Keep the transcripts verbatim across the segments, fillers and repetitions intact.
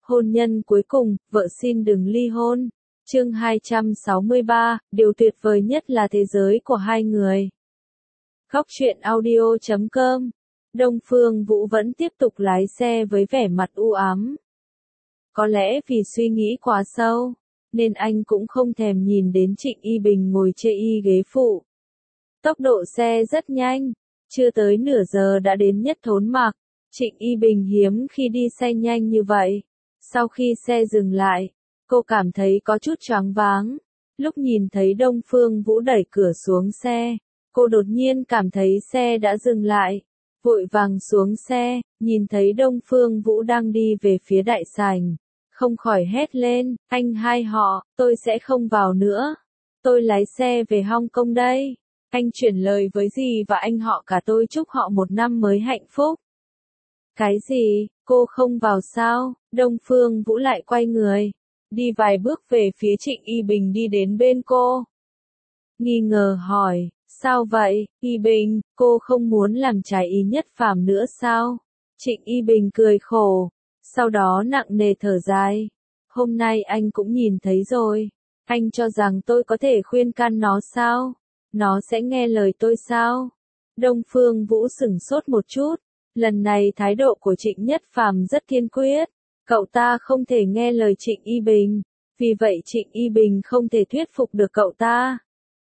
Hôn nhân cuối cùng, vợ xin đừng ly hôn. Chương hai trăm sáu mươi ba, điều tuyệt vời nhất là thế giới của hai người. Góc truyện audio chấm com. Đông Phương Vũ vẫn tiếp tục lái xe với vẻ mặt u ám. Có lẽ vì suy nghĩ quá sâu, nên anh cũng không thèm nhìn đến Trịnh Y Bình ngồi chê y ghế phụ. Tốc độ xe rất nhanh, chưa tới nửa giờ đã đến Nhất Thốn Mạc. Trịnh Y Bình hiếm khi đi xe nhanh như vậy. Sau khi xe dừng lại, cô cảm thấy có chút choáng váng. Lúc nhìn thấy Đông Phương Vũ đẩy cửa xuống xe, cô đột nhiên cảm thấy xe đã dừng lại. Vội vàng xuống xe, nhìn thấy Đông Phương Vũ đang đi về phía đại sảnh. Không khỏi hét lên, anh hai họ, tôi sẽ không vào nữa. Tôi lái xe về Hong Kong đây. Anh chuyển lời với dì và anh họ cả tôi chúc họ một năm mới hạnh phúc. Cái gì, cô không vào sao? Đông Phương Vũ lại quay người, đi vài bước về phía Trịnh Y Bình đi đến bên cô. Nghi ngờ hỏi, sao vậy, Y Bình, cô không muốn làm trái ý Nhất Phàm nữa sao? Trịnh Y Bình cười khổ, sau đó nặng nề thở dài. Hôm nay anh cũng nhìn thấy rồi, anh cho rằng tôi có thể khuyên can nó sao? Nó sẽ nghe lời tôi sao? Đông Phương Vũ sửng sốt một chút. Lần này thái độ của Trịnh Nhất Phàm rất kiên quyết. Cậu ta không thể nghe lời Trịnh Y Bình. Vì vậy Trịnh Y Bình không thể thuyết phục được cậu ta.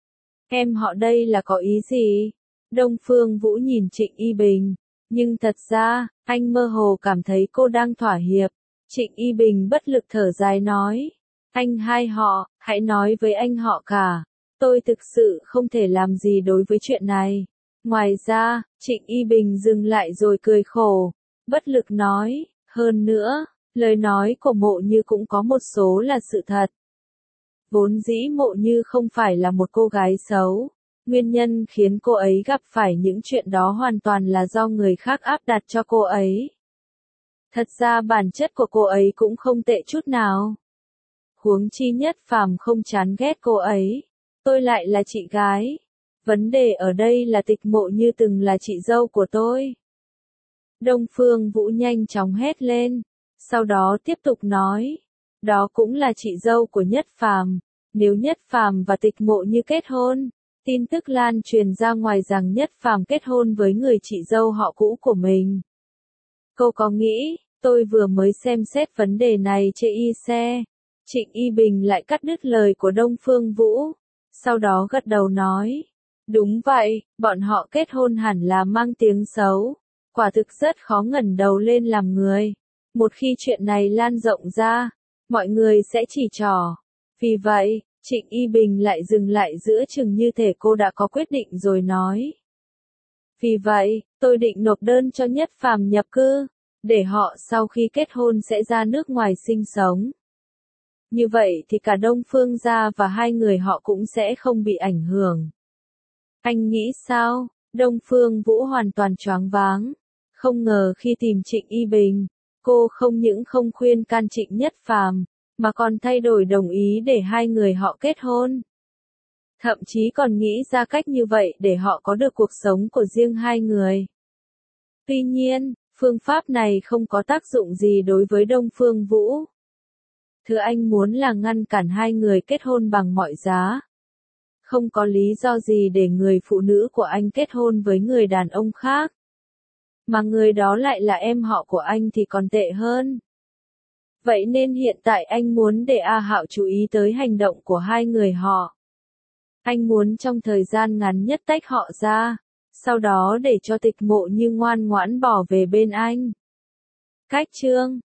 Em họ đây là có ý gì? Đông Phương Vũ nhìn Trịnh Y Bình. Nhưng thật ra, anh mơ hồ cảm thấy cô đang thỏa hiệp. Trịnh Y Bình bất lực thở dài nói. Anh hai họ, hãy nói với anh họ cả. Tôi thực sự không thể làm gì đối với chuyện này. Ngoài ra, Trịnh Y Bình dừng lại rồi cười khổ, bất lực nói, hơn nữa, lời nói của Mộ Như cũng có một số là sự thật. Vốn dĩ Mộ Như không phải là một cô gái xấu, nguyên nhân khiến cô ấy gặp phải những chuyện đó hoàn toàn là do người khác áp đặt cho cô ấy. Thật ra bản chất của cô ấy cũng không tệ chút nào. Huống chi Nhất Phàm không chán ghét cô ấy, tôi lại là chị gái. Vấn đề ở đây là Tịch Mộ Như từng là chị dâu của tôi. Đông Phương Vũ nhanh chóng hét lên, sau đó tiếp tục nói, đó cũng là chị dâu của Nhất Phàm. Nếu Nhất Phàm và Tịch Mộ Như kết hôn, tin tức lan truyền ra ngoài rằng Nhất Phàm kết hôn với người chị dâu họ cũ của mình. Cô có nghĩ, tôi vừa mới xem xét vấn đề này trên y xe. Trịnh Y Bình lại cắt đứt lời của Đông Phương Vũ, sau đó gật đầu nói. Đúng vậy, bọn họ kết hôn hẳn là mang tiếng xấu. Quả thực rất khó ngẩng đầu lên làm người. Một khi chuyện này lan rộng ra, mọi người sẽ chỉ trỏ. Vì vậy, Trịnh Y Bình lại dừng lại giữa chừng như thể cô đã có quyết định rồi nói. Vì vậy, tôi định nộp đơn cho Nhất Phàm nhập cư, để họ sau khi kết hôn sẽ ra nước ngoài sinh sống. Như vậy thì cả Đông Phương gia và hai người họ cũng sẽ không bị ảnh hưởng. Anh nghĩ sao? Đông Phương Vũ hoàn toàn choáng váng. Không ngờ khi tìm Trịnh Y Bình, cô không những không khuyên can Trịnh Nhất Phàm, mà còn thay đổi đồng ý để hai người họ kết hôn. Thậm chí còn nghĩ ra cách như vậy để họ có được cuộc sống của riêng hai người. Tuy nhiên, phương pháp này không có tác dụng gì đối với Đông Phương Vũ. Thứ anh muốn là ngăn cản hai người kết hôn bằng mọi giá. Không có lý do gì để người phụ nữ của anh kết hôn với người đàn ông khác. Mà người đó lại là em họ của anh thì còn tệ hơn. Vậy nên hiện tại anh muốn để A Hạo chú ý tới hành động của hai người họ. Anh muốn trong thời gian ngắn nhất tách họ ra, sau đó để cho Tịch Mộ Như ngoan ngoãn bỏ về bên anh. Cách chương